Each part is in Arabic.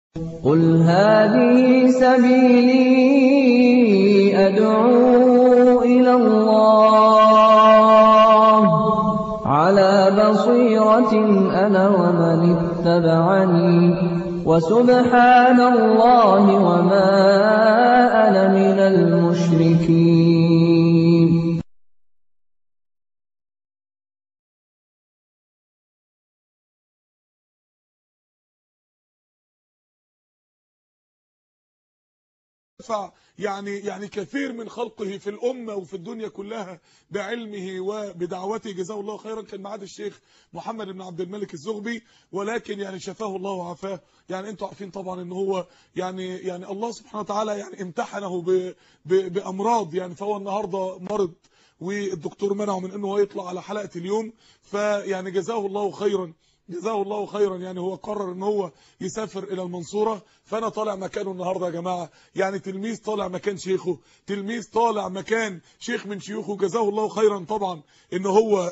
قُلْ هَٰذِهِ سَبِيلِي أَدْعُو إِلَى اللَّهِ ۚ عَلَىٰ بَصِيرَةٍ أَنَا وَمَنِ اتَّبَعَنِي ۖ وَسُبْحَانَ اللَّهِ وَمَا أَنَا مِنَ الْمُشْرِكِينَ. يعني كثير من خلقه في الأمة وفي الدنيا كلها بعلمه وبدعوته، جزاه الله خيرا. كان معاد الشيخ محمد بن عبد الملك الزغبي، ولكن يعني شفاه الله وعافاه. يعني انتوا عارفين طبعا ان هو يعني الله سبحانه وتعالى يعني امتحنه بأمراض. يعني فهو النهارده مرض، والدكتور منعه من انه هو يطلع على حلقة اليوم. فيعني جزاه الله خيرا، جزاه الله خيرا. يعني هو قرر ان هو يسافر الى المنصورة، فانا طالع مكانه النهارده يا جماعه. يعني تلميذ طالع مكان شيخه، تلميذ طالع مكان شيخ من شيوخه. جزاه الله خيرا طبعا ان هو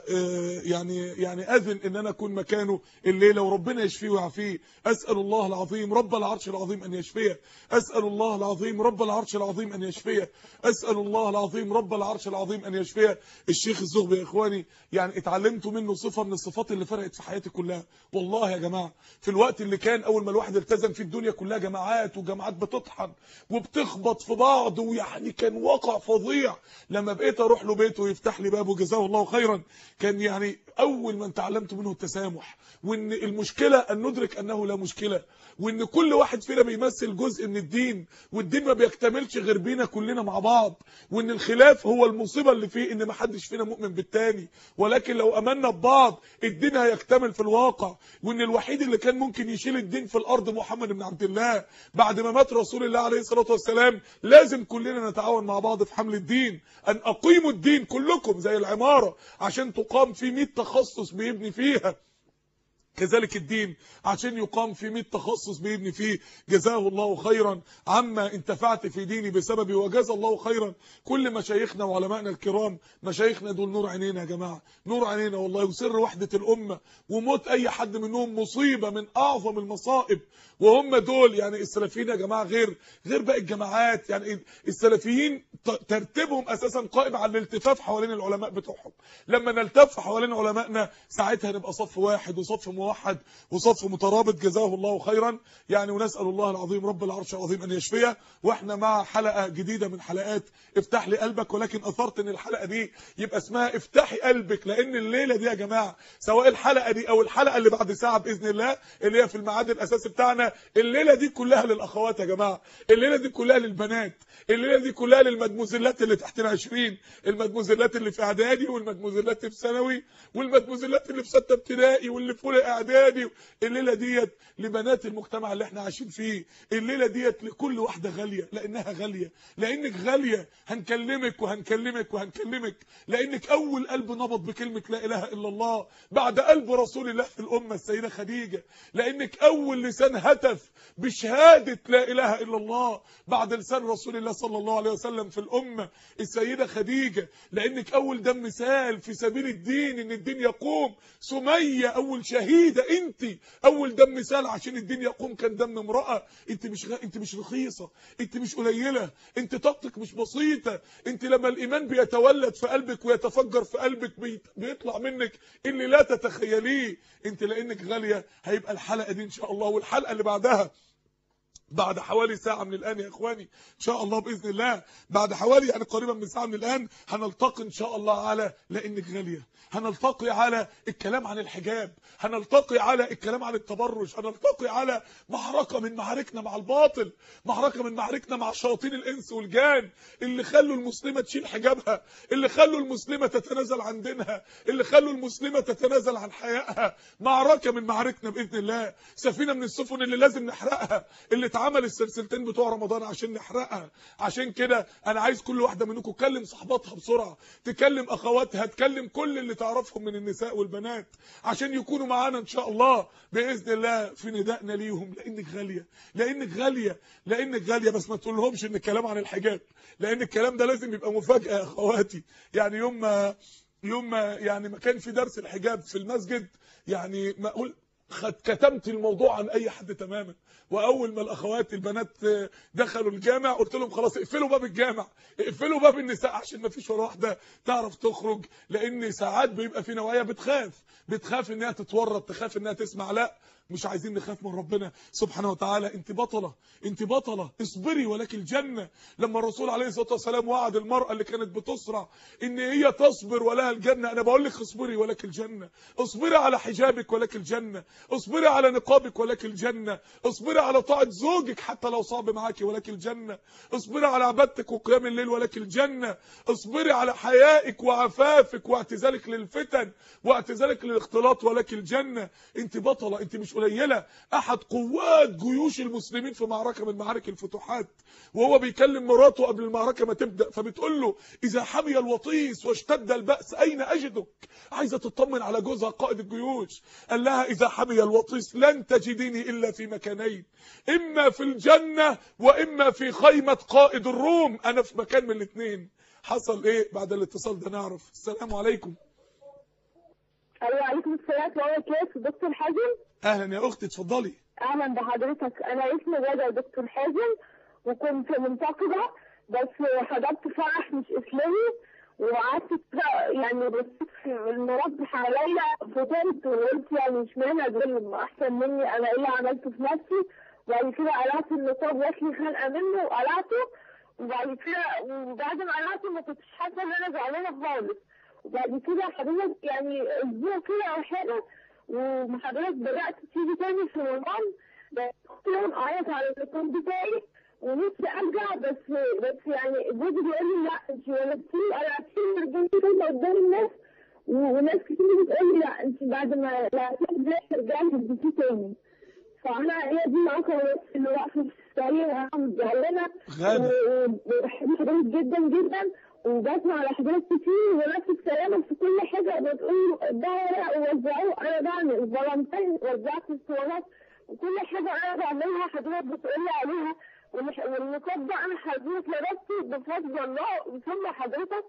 يعني اذن ان انا اكون مكانه الليله، وربنا يشفيه ويعافيه. اسال الله العظيم رب العرش العظيم ان يشفيه، اسال الله العظيم رب العرش العظيم ان يشفيه، اسال الله العظيم رب العرش العظيم ان يشفيه. الشيخ الزغبي يا اخواني يعني اتعلمت منه صفه من الصفات اللي فرقت في حياتي كلها والله يا جماعه. في الوقت اللي كان اول ما الواحد التزم في الدنيا كلها جماعات وجماعات بتطحن وبتخبط في بعض، ويعني كان واقع فظيع. لما بقيت اروح له بيته ويفتح لي بابه جزاه الله خيرا، كان يعني اول ما اتعلمت منه التسامح، وان المشكله ان ندرك انه لا مشكله، وان كل واحد فينا بيمثل جزء من الدين، والدين ما بيكتملش غير بينا كلنا مع بعض، وان الخلاف هو المصيبه اللي فيه ان ما حدش فينا مؤمن بالتاني، ولكن لو امنا ببعض الدين هيكتمل في الواقع. وان الوحيد اللي كان ممكن يشيل الدين في الارض محمد بن عبد الله بعد ما مات رسول الله عليه الصلاه والسلام. لازم كلنا نتعاون مع بعض في حمل الدين، ان اقيموا الدين كلكم زي العماره عشان تقام في 100 تخصص بيبني فيها، كذلك الدين عشان يقام في 100 تخصص بيبني فيه. جزاه الله خيرا عما انتفعت في ديني بسببي، وجزا الله خيرا كل مشايخنا وعلمائنا الكرام. مشايخنا دول نور عينينا يا جماعه، نور عينينا والله، وسر وحده الامه. وموت اي حد منهم مصيبه من اعظم المصائب. وهم دول يعني السلفيين يا جماعه غير باقي الجماعات. يعني السلفيين ترتيبهم اساسا قائم على الالتفاف حوالين العلماء بتوعهم. لما نلتف حوالين علمائنا ساعتها نبقى صف واحد وصف موحد وصف مترابط. جزاه الله خيرا. يعني ونسال الله العظيم رب العرش العظيم ان يشفيه. واحنا مع حلقه جديده من حلقات افتح لي قلبك، ولكن اثرت ان الحلقه دي يبقى اسمها افتحي قلبك، لان الليله دي يا جماعه سواء الحلقه دي او الحلقه اللي بعد ساعه باذن الله اللي هي في الميعاد الاساسي بتاعنا، الليله دي كلها للاخوات يا جماعه، الليله دي كلها للبنات، الليله دي كلها للمدموزلات اللي تحتنا 20، المدموزلات اللي في اعدادي، والمدموزلات اللي في ثانوي، والمدموزلات اللي في سته ابتدائي، واللي في اولى اعدادي. الليله ديت لبنات المجتمع اللي احنا عايشين فيه، الليله ديت لكل واحده غاليه، لانها غاليه، لانك غاليه. هنكلمك وهنكلمك وهنكلمك لانك اول قلب نبض بكلمه لا اله الا الله بعد قلب رسول الله في الامه السيده خديجه، لانك اول لسان هتف بشهاده لا اله الا الله بعد لسان رسول الله صلى الله عليه وسلم في الامه السيده خديجه، لانك اول دم مثال في سبيل الدين ان الدين يقوم. سميه اول شهيده، انت اول دم مثال عشان الدين يقوم كان دم امراه. انت مش رخيصه، انت مش قليله، انت طاقتك مش بسيطه. انت لما الايمان بيتولد في قلبك ويتفجر في قلبك بيطلع منك اللي لا تتخيليه. انت لانك غاليه. هيبقى الحلقه دي ان شاء الله والحلقه اللي بعدها بعد حوالي ساعة من الآن يا إخواني إن شاء الله بإذن الله، بعد حوالي يعني قريبا من ساعة من الآن هنلتقي إن شاء الله على لأنك غالية، هنلتقي على الكلام عن الحجاب، هنلتقي على الكلام عن التبرج، هنلتقي على معركة من معاركنا مع الباطل، معركة من معاركنا مع شياطين الإنس والجان اللي خلوا المسلمة تشيل حجابها، اللي خلوا المسلمة تتنازل عن دينها، اللي خلوا المسلمة تتنازل عن حيائها. معركة من معاركنا بإذن الله، سفينة من السفن اللي لازم نحرقها، اللي اتعمل السلسلتين بتوع رمضان عشان نحرقها. عشان كده انا عايز كل واحده منكم تكلم صحباتها بسرعه، تكلم اخواتها، تكلم كل اللي تعرفهم من النساء والبنات عشان يكونوا معانا ان شاء الله باذن الله في ندائنا ليهم. لانك غاليه، لانك غاليه، لانك غاليه. بس ما تقولهمش ان الكلام عن الحجاب، لان الكلام ده لازم يبقى مفاجاه يا اخواتي. يعني يوم ما يعني ما كان في درس الحجاب في المسجد، يعني ما اقول كتمت الموضوع عن اي حد تماما. واول ما الاخوات البنات دخلوا الجامع قلت لهم خلاص اقفلوا باب الجامع، اقفلوا باب النساء عشان ما فيش ولا واحده تعرف تخرج، لان ساعات بيبقى في نوايا بتخاف انها تتورط، تخاف انها تسمع. لا، مش عايزين نخاف من ربنا سبحانه وتعالى. انت بطله، انت بطله، اصبري ولك الجنه. لما الرسول عليه الصلاه والسلام وعد المراه اللي كانت بتسرع ان هي تصبر ولها الجنه، انا بقول لك اصبري ولك الجنه. اصبري على حجابك ولك الجنه، اصبري على نقابك ولك الجنه، اصبري على طاعه زوجك حتى لو صعب معاكي ولك الجنه، اصبري على عبادتك وقيام الليل ولك الجنه، اصبري على حيائك وعفافك واعتزالك للفتن واعتزالك للاختلاط ولك الجنه. انت بطله، انت مش قليله. احد قوات جيوش المسلمين في معركه من معارك الفتوحات وهو بيكلم مراته قبل المعركه ما تبدا، فبتقول له اذا حمي الوطيس واشتد البأس اين اجدك؟ عايزه تطمن على جوزها قائد الجيوش. قال لها اذا حمي الوطيس لن تجديني الا في مكانين، اما في الجنه واما في خيمه قائد الروم. انا في مكان من الاثنين. حصل ايه بعد الاتصال ده؟ نعرف. السلام عليكم. وعليكم السلام ورحمة الله وبركاته. دكتور حازم. اهلا يا اختي، اتفضلي. اهلا بحضرتك. انا اسمي غادة دكتور حازم، وكنت منتقبة بس حضرت فرح مش اسلامي، وقعدت يعني بصيت في المربي حواليا فطرت وقلت يعني اشمعنى دول احسن مني، انا ايه اللي عملته في نفسي؟ وبعد كده قلعت النقاب، جات لي خنقه منه وقلعته، وبعد ما قلعته ما كنتش حاسه ان انا زعلانه خالص. وبعد كده حضرتك يعني اسبوع كده او حاجه وحضرتك بدات تيجي تاني في رمضان، كنت يوم اعيط على النقاب بتاعي ونفسي ارجع، بس يعني جوزي بيقول لي لا انت ولدتيه قلعتيه ورجعتي كده قدام الناس، وناس كتير بتقول لي لا انت بعد ما لا ترجعي تلبسيه تاني. فانا هي دي العقبه بس اللي واقفه في الطريق، وانا متزعلانه وبحب حضرتك جدا جدا، وبسمع على حضرتك كتير ونفس الكلام في كل حاجه بتقول ده ورق ووزعوه. انا بعمل فالنتين، وزعت الصورات وكل حاجه انا بعملها حضرتك بتقول لي عليها، والنقاب ده انا حضرتك لبسته بفضل الله وثم حضرتك،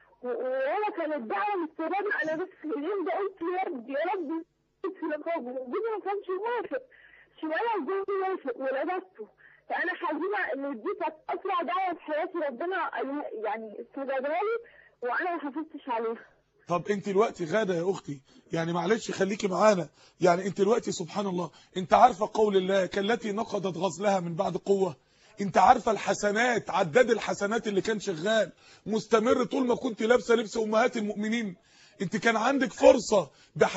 وانا كانت دعوه مستمره. انا بس اليوم ده قلت يا رب يا رب في نقاب، وجوزي ما كانش موافق شويه، وجوزي موافق ولبسته. فانا حزينه ان دي كانت اسرع دعوه في حياتي ربنا يعني استجابها لي، وانا ما حافظتش عليها. طب انت دلوقتي غاده يا اختي، يعني معلش خليكي معانا، يعني انت دلوقتي سبحان الله، انت عارفه قول الله كالتي نقضت غزلها من بعد قوه؟ انت عارفه الحسنات، عداد الحسنات اللي كان شغال مستمر طول ما كنت لابسه لبس امهات المؤمنين؟ انت كان عندك فرصه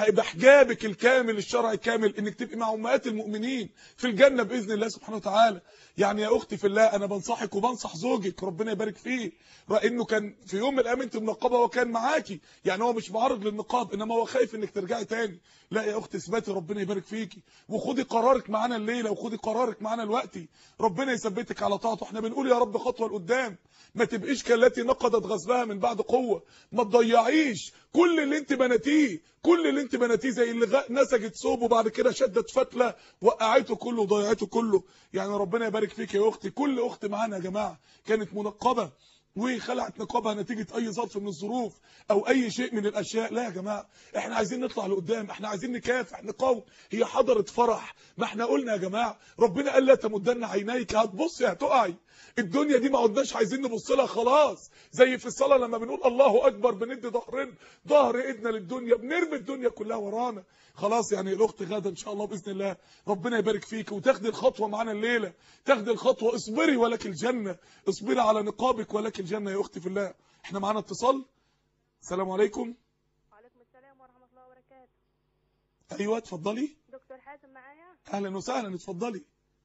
بحجابك الكامل الشرعي الكامل انك تبقي مع امهات المؤمنين في الجنه باذن الله سبحانه وتعالى. يعني يا اختي في الله، انا بنصحك وبنصح زوجك ربنا يبارك فيه، انه كان في يوم من الايام انت منقبه وكان معاكي، يعني هو مش معارض للنقاب، انما هو خايف انك ترجعي تاني. لا يا اختي اثبتي ربنا يبارك فيكي، وخدي قرارك معانا الليله، وخدي قرارك معانا دلوقتي، ربنا يثبتك على طاعته. احنا بنقول يا رب خطوه لقدام، ما تبقيش كالتي نقضت غزلها من بعد قوه، ما تضيعيش كل اللي انت بنتيه، كل اللي انت بنتيه زي اللي نسجت ثوبه وبعد كده شدت فتله وقعته كله وضيعته كله. يعني ربنا يبارك فيك يا اختي. كل اخت معانا يا جماعه كانت منقبه وخلعت نقابها نتيجه اي ظرف من الظروف او اي شيء من الاشياء. لا يا جماعه، احنا عايزين نطلع لقدام، احنا عايزين نكافح نقاوم. هي حضرت فرح، ما احنا قلنا يا جماعه ربنا قال لا تمدن عينيك، هتبصي هتقعي. الدنيا دي ما عدناش عايزين نبص لها خلاص، زي في الصلاه لما بنقول الله اكبر بندي ظهر ايدنا للدنيا، بنرمي الدنيا كلها ورانا خلاص. يعني الاخت غاده ان شاء الله باذن الله ربنا يبارك فيك وتاخدي الخطوه معانا الليله، تاخدي الخطوه. اصبري ولك الجنه، اصبري على نقابك ولك الجنه يا اختي في الله. احنا معانا اتصال. السلام عليكم. وعليكم السلام ورحمه الله وبركاته. ايوه اتفضلي. دكتور حازم معايا؟ اهلا وسهلا، اتفضلي.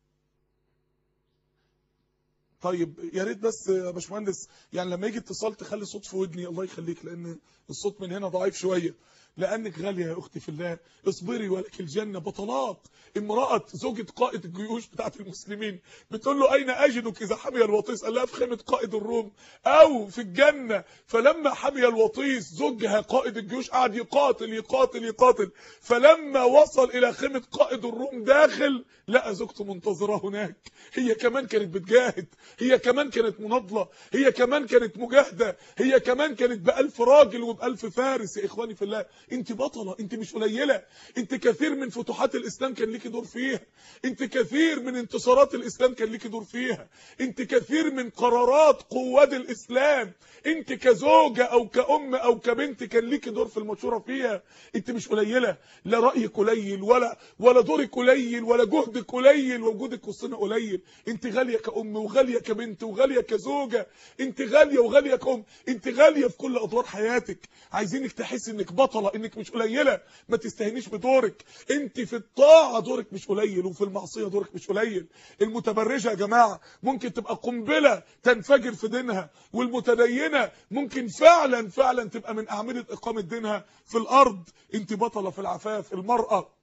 طيب يا ريت بس يا باشمهندس يعني لما يجي اتصال تخلي صوت في ودني، الله يخليك، لان الصوت من هنا ضعيف شويه. لانك غاليه يا اختي في الله. اصبري ولك الجنه. بطلات امراه زوجة قائد الجيوش بتاعت المسلمين بتقول له اين اجدك اذا حمي الوطيس؟ قال لها في خيمه قائد الروم او في الجنه. فلما حمي الوطيس زوجها قائد الجيوش قعد يقاتل يقاتل يقاتل، فلما وصل الى خيمه قائد الروم داخل لقى زوجته منتظره هناك. هي كمان كانت بتجاهد، هي كمان كانت مناضله، هي كمان كانت مجاهده، هي كمان كانت ب1000 راجل وب1000 فارس. يا اخواني في الله انت بطله، انت مش قليله، انت كثير من فتوحات الاسلام كان ليكي دور فيها، انت كثير من انتصارات الاسلام كان ليكي دور فيها، انت كثير من قرارات قواد الاسلام انت كزوجه او كأم او كبنت كان ليكي دور في المشوره فيها. انت مش قليله، لا رايك قليل ولا دورك قليل ولا جهدك قليل ووجودك وسطنا قليل. انت غاليه كأم وغاليه كبنت وغاليه كزوجه، انت غاليه وغاليه كأم، انت غاليه في كل ادوار حياتك. عايزينك تحسي انك بطله، انك مش قليله، ما تستهينيش بدورك. انت في الطاعه دورك مش قليل وفي المعصيه دورك مش قليل. المتبرجه يا جماعه ممكن تبقى قنبله تنفجر في دينها، والمتدينه ممكن فعلا تبقى من اعمده اقامه دينها في الارض. انت بطله في العفاف. المراه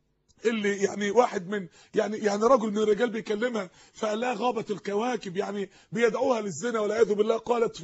اللي يعني واحد من يعني رجل من الرجال بيكلمها فقال لها غابت الكواكب، يعني بيدعوها للزنا والعياذ بالله. قالت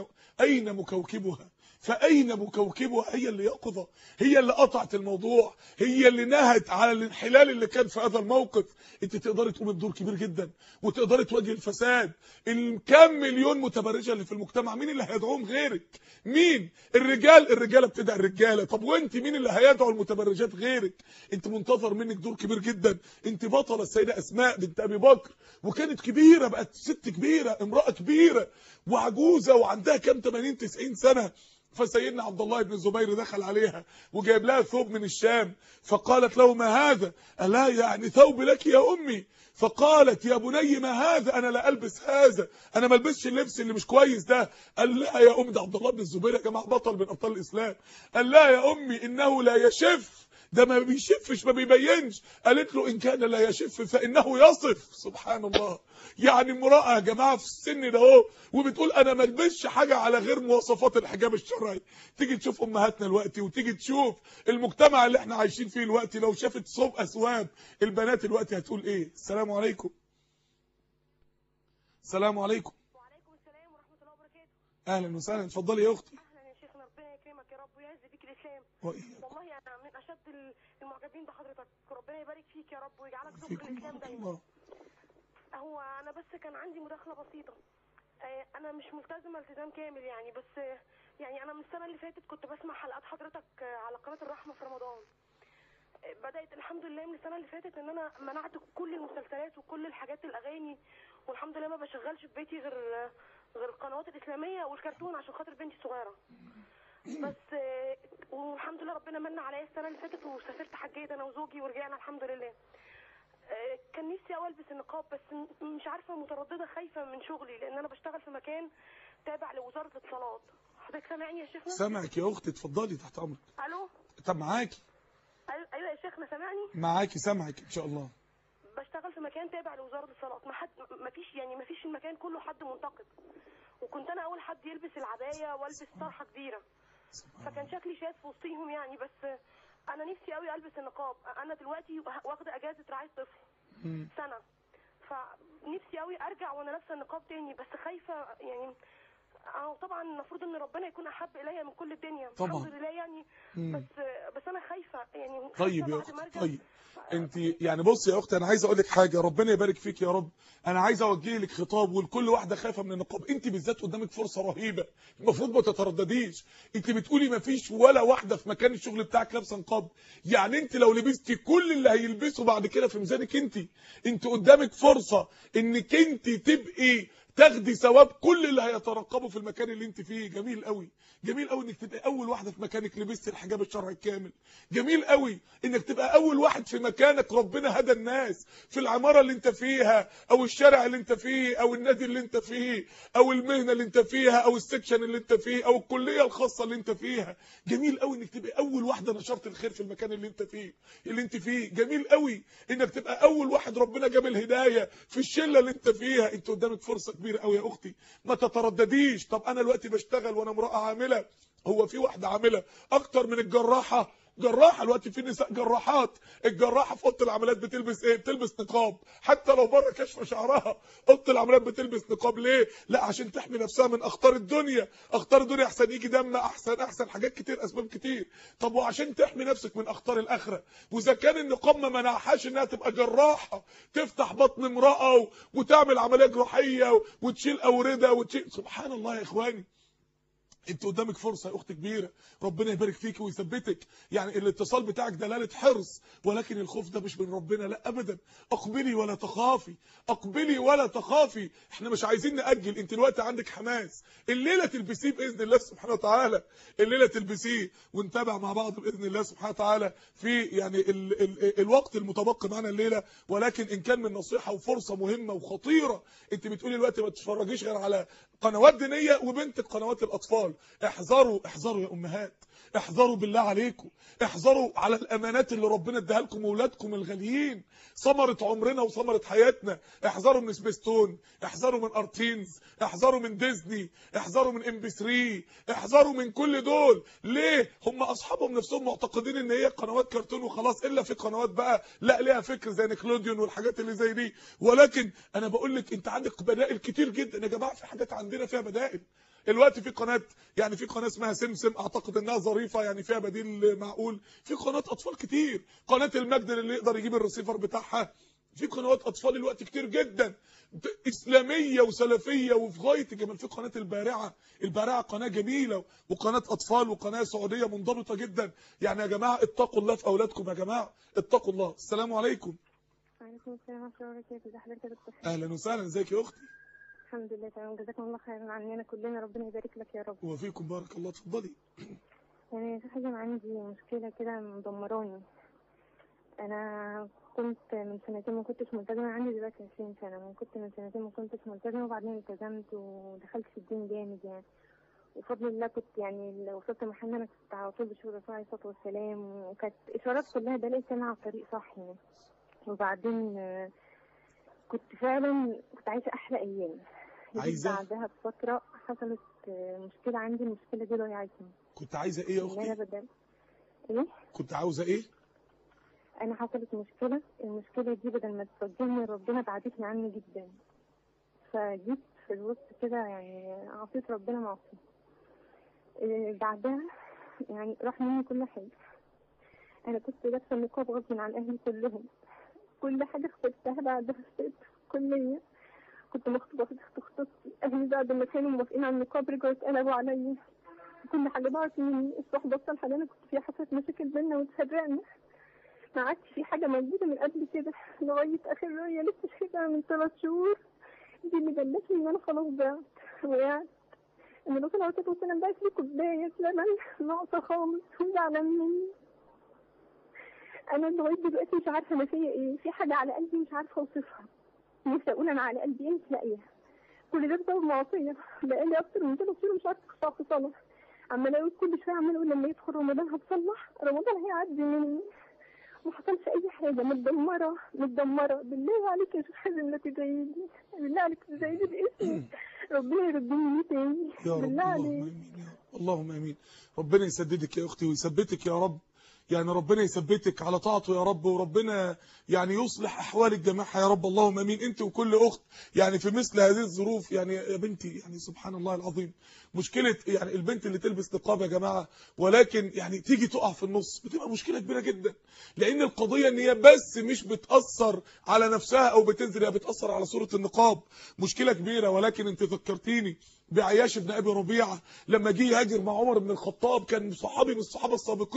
فأين مكوكبها؟ فأين مكوكبها؟ هي اللي يقظة، هي اللي قطعت الموضوع، هي اللي نهت على الانحلال اللي كان في هذا الموقف. انت تقدري تقومي بدور كبير جدا وتقدري تواجهي الفساد. الكم مليون متبرجه اللي في المجتمع مين اللي هيدعوهم غيرك؟ مين؟ الرجاله بتدعي الرجاله. طب وانت مين اللي هيدعو المتبرجات غيرك؟ انت منتظر منك دور كبير جدا. انت بطله. السيده اسماء بنت ابي بكر وكانت كبيره، بقت ست كبيره، امراه كبيره وعجوزه وعندها كام 80 90 سنه. فسيدنا عبد الله بن الزبير دخل عليها وجايب لها ثوب من الشام، فقالت له ما هذا؟ الا يعني ثوب لك يا امي؟ فقالت يا بني ما هذا؟ انا لا البس هذا، انا ما البسش اللبس اللي مش كويس ده. قال لها يا امي، ده عبد الله بن الزبير يا جماعه بطل من ابطال الاسلام. قال لها يا امي انه لا يشف، ده ما بيشفش ما بيبينش. قالت له ان كان لا يشف فانه يصف. سبحان الله. يعني امراه يا جماعه في السن ده اهو وبتقول انا ما البسش حاجه على غير مواصفات الحجاب الشرعي. تيجي تشوف امهاتنا دلوقتي وتيجي تشوف المجتمع اللي احنا عايشين فيه دلوقتي، لو شافت ثوب اثواب البنات دلوقتي هتقول ايه؟ السلام عليكم. السلام عليكم. وعليكم السلام ورحمة الله وبركاته. اهلا وسهلا، اتفضلي يا اختي. أهلا يا شيخنا، ربنا يكرمك يا رب ويعز بيك الإسلام. وإياك. والله أنا من أشد المعجبين بحضرتك، ربنا يبارك فيك يا رب ويجعلك ذكر فيكم الإسلام ورحمة دايما. الله. هو أنا بس كان عندي مداخلة بسيطة. أنا مش ملتزمة التزام كامل يعني، بس يعني أنا من السنة اللي فاتت كنت بسمع حلقات حضرتك على قناة الرحمة في رمضان. بدأت الحمد لله من السنة اللي فاتت إن أنا منعت كل المسلسلات وكل الحاجات الأغاني، والحمد لله ما بشغلش في بيتي غير القنوات الإسلامية والكرتون عشان خاطر بنتي الصغيرة. بس والحمد لله ربنا من عليا السنة اللي فاتت وسافرت حجيت أنا وزوجي ورجعنا الحمد لله. كان نفسي أوي ألبس النقاب بس مش عارفة، مترددة خايفة من شغلي لأن أنا بشتغل في مكان تابع لوزارة الاتصالات. حضرتك سامعني يا شيخنا؟ سامعك يا اختي، اتفضلي تحت امرك. ألو؟ طب معاكي. أيوة يا شيخنا سامعني؟ معاكي، سامعك ان شاء الله. بشتغل في مكان تابع لوزارة الاتصالات، ما فيش المكان كله حد منتقد، وكنت انا اول حد يلبس العباية والبس طرحة كبيرة، فكان شكلي شاذ في وسطيهم يعني. بس انا نفسي قوي البس النقاب. انا دلوقتي واخده اجازة رعاية طفل سنة، فنفسي قوي ارجع وانا لابسه النقاب تاني، بس خايفة يعني. طبعا المفروض ان ربنا يكون احب الي من كل الدنيا طبعا. الحمد لله يعني. بس انا خايفه يعني. طيب يا اختي، طيب انت يعني بص يا اختي، انا عايز اقول لك حاجه، ربنا يبارك فيك يا رب. انا عايز اوجه لك خطاب ولكل واحده خايفه من النقاب. انت بالذات قدامك فرصه رهيبه، المفروض ما تتردديش. انت بتقولي ما فيش ولا واحده في مكان الشغل بتاعك لابسه نقاب، يعني انت لو لبستي كل اللي هيلبسوا بعد كده في ميزانك انت قدامك فرصه انك انت تبقي تاخدي ثواب كل اللي هيترقبوا في المكان اللي انت فيه. جميل قوي، جميل قوي انك تبقى اول واحده في مكانك لبستي الحجاب الشرعي الكامل. جميل قوي انك تبقى اول واحد في مكانك ربنا هدى الناس في العماره اللي انت فيها او الشارع اللي انت فيه او النادي اللي انت فيه او المهنه اللي انت فيها او السكشن اللي انت فيه او الكليه الخاصه اللي انت فيها. جميل قوي انك تبقى اول واحده نشرت الخير في المكان اللي انت فيه. جميل قوي انك تبقى اول واحد ربنا جاب الهدايه في الشله اللي انت فيها. انت قدامك فرصه كبيره قوي يا اختي، ما تتردديش. طب انا دلوقتي بشتغل وانا امراه عامله، هو في واحده عامله اكتر من الجراحه؟ جراحه دلوقتي في نساء جراحات. الجراحه في اوضه العمليات بتلبس ايه؟ بتلبس نقاب حتى لو بره كشف شعرها. اوضه العمليات بتلبس نقاب ليه؟ لا عشان تحمي نفسها من اخطار الدنيا. اخطار الدنيا احسن يجي دم، احسن حاجات كتير، اسباب كتير. طب وعشان تحمي نفسك من اخطار الاخره، واذا كان النقاب ما منعهاش انها تبقى جراحه تفتح بطن امراه وتعمل عمليه جراحيه وتشيل اورده سبحان الله يا اخواني. انت قدامك فرصه يا اخت كبيره، ربنا يبارك فيك ويثبتك. يعني الاتصال بتاعك دلاله حرص، ولكن الخوف ده مش من ربنا، لا ابدا. اقبلي ولا تخافي، اقبلي ولا تخافي. احنا مش عايزين ناجل. انت دلوقتي عندك حماس، الليله تلبسيه باذن الله سبحانه وتعالى، الليله تلبسيه ونتابع مع بعض باذن الله سبحانه وتعالى في يعني الوقت المتبقي معنا الليله. ولكن ان كان من نصيحه وفرصه مهمه وخطيره، انت بتقولي دلوقتي ما تتفرجيش غير على قنوات دينيه وبنتك قنوات الاطفال. احذروا احذروا يا امهات، احذروا بالله عليكم، احذروا على الامانات اللي ربنا اداها لكم واولادكم الغاليين، ثمره عمرنا وثمره حياتنا. احذروا من سبيستون، احذروا من ارتينز، احذروا من ديزني، احذروا من ام بي 3، احذروا من كل دول. ليه؟ هم اصحابهم نفسهم معتقدين ان هي قنوات كرتون وخلاص، الا في قنوات بقى لا ليها فكر زي نيكلوديون والحاجات اللي زي دي. ولكن انا بقول لك انت عندك بدائل كتير جدا يا جماعه، في حاجات عندنا فيها بدائل. الوقت في قناه، يعني في قناه اسمها سمسم، اعتقد انها ظريفه، يعني فيها بديل معقول. في قناه اطفال كتير، قناه المجد اللي يقدر يجيب الريسيفر بتاعها. في قنوات اطفال الوقت كتير جدا اسلاميه وسلفيه وفي غايه الجمال. في قناه البارعه قناه جميله، وقناه اطفال، وقناه سعوديه منضبطه جدا. يعني يا جماعه اتقوا الله في اولادكم، يا جماعه اتقوا الله. السلام عليكم. وعليكم السلام ورحمة الله وبركاته. ازي حضرتك يا دكتور؟ اهلا وسهلا، ازيك يا اختي؟ الحمد لله تمام، جزاكم الله خيرا عننا كلنا، ربنا يبارك لك يا رب. وفيكم بارك الله، اتفضلي. يعني في حاجة عندي مشكلة كده مدمراني. أنا كنت من سنتين ما كنتش ملتزمة، عندي دلوقتي 20 سنة. كنت من سنتين ما كنتش ملتزمة، وبعدين التزمت ودخلت في الدين جامد يعني. وفضل الله كنت يعني وصلت محل أنا كنت على طول بشوف الرسول عليه الصلاة والسلام، وكانت إشارات كلها دلالة أنا على الطريق صح يعني. وبعدين كنت فعلا عايشة أحلى أيام. عايزة؟ بعدها بفترة حصلت مشكلة عندي، المشكلة دي ضيعتني. كنت عايزة ايه يا اختي؟ ايه؟ كنت عاوزة ايه؟ انا حصلت مشكلة، المشكلة دي بدل ما تفجرني ربنا بعدتني عني جدا. فجيت في الوسط كده يعني عصيت ربنا معصي. بعدها يعني راح مني كل حاجة. انا كنت لابسة النقاب غصب عن اهلي كلهم، كل حاجة اخترتها بعدها في الكلية. كنت مخطوبة في خطوبتي، اهلي بعد ما كانوا موافقين على النقاب رجعوا اتقلبوا عليا. كل حاجة ضاعت مني، الصحبة الصالحة اللي انا كنت فيها حصلت مشاكل بينا واتفرقنا. ما عادش في حاجة موجودة من قبل كده، لغاية آخر رؤية لسه شايفاها من 3 شهور دي اللي دلتني إن أنا خلاص ضعت وقعت. إن الرسول عليه الصلاة والسلام بعت لي كوباية لبن ناقصة خالص وزعلان مني. أنا لغاية دلوقتي مش عارفة أنا فيا إيه، في حاجة على قلبي مش عارفة أوصفها. نفسي أقول أنا على قلبي إيه مش لاقيها. كل ده بسبب معصية، بقالي أكتر من 3 شهور مش عارفة أخشع في صلاة. عمالة أقول كل شوية، عمالة أقول لما يدخل رمضان هتصلح، رمضان هيعدي مني. ما حصلش اي حاجه، متدمره بالله عليك يا شيخ حازم لا تزايدني، بالله عليك تزايدني باسمي، ربنا يردني تاني يا رب. بالله عليك. اللهم امين يا رب، اللهم امين. ربنا يسددك يا اختي ويثبتك يا رب، يعني ربنا يثبتك على طاعته يا رب، وربنا يعني يصلح احوالك جميعها يا رب، اللهم امين. انت وكل اخت يعني في مثل هذه الظروف، يعني يا بنتي يعني سبحان الله العظيم، مشكله يعني البنت اللي تلبس نقاب يا جماعه ولكن يعني تيجي تقع في النص بتبقى مشكله كبيره جدا، لان القضيه ان هي بس مش بتاثر على نفسها او بتنزل، هي بتاثر على صوره النقاب، مشكله كبيره. ولكن انت ذكرتيني بعياش بن ابي ربيعه لما جه يهاجر مع عمر بن الخطاب، كان صحابي من الصحابه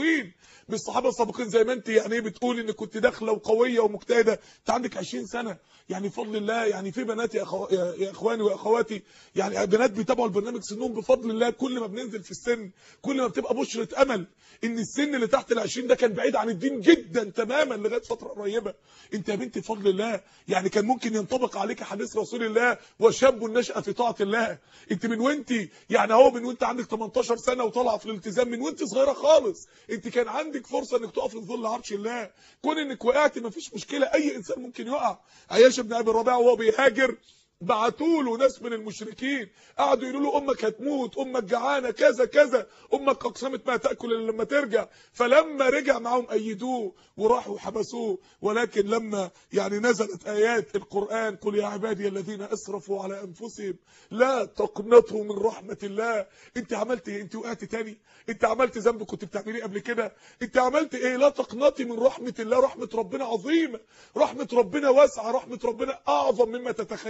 السابقين، زي ما انت يعني بتقولي ان كنت داخله وقويه ومجتهده. انت عندك 20 سنه، يعني بفضل الله يعني في بنات يا اخواني واخواتي، يعني بنات بيتابعوا البرنامج سنهم بفضل الله. كل ما بننزل في السن كل ما بتبقى بشره امل ان السن اللي تحت ال20 ده كان بعيد عن الدين جدا تماما لغايه فتره قريبه. انت يا بنتي بفضل الله يعني كان ممكن ينطبق عليك حديث رسول الله وشاب نشأ في طاعه الله. انت من وانت يعني اهو من وانت عندك 18 سنه وطالعه في الالتزام، من وانت صغيره خالص انت كان عندك فرصه انك تقف في ظل عرش الله. كون انك وقعت مفيش مشكله، اي انسان ممكن يقع. عياش بن ابي ربيعه وهو بيهاجر بعتوا له ناس من المشركين قعدوا يقولوا له امك هتموت، امك جعانه، كذا كذا، امك اقسمت ما تاكل الا لما ترجع. فلما رجع معاهم ايدوه وراحوا حبسوه. ولكن لما يعني نزلت ايات القران قل يا عبادي الذين اسرفوا على انفسهم لا تقنطوا من رحمه الله. انت عملت ايه؟ انت وقعت تاني؟ انت عملت ذنب كنت بتعمليه قبل كده؟ انت عملت ايه؟ لا تقنطي من رحمه الله، رحمه ربنا عظيمه، رحمه ربنا واسعه، رحمه ربنا اعظم مما تتخيلي.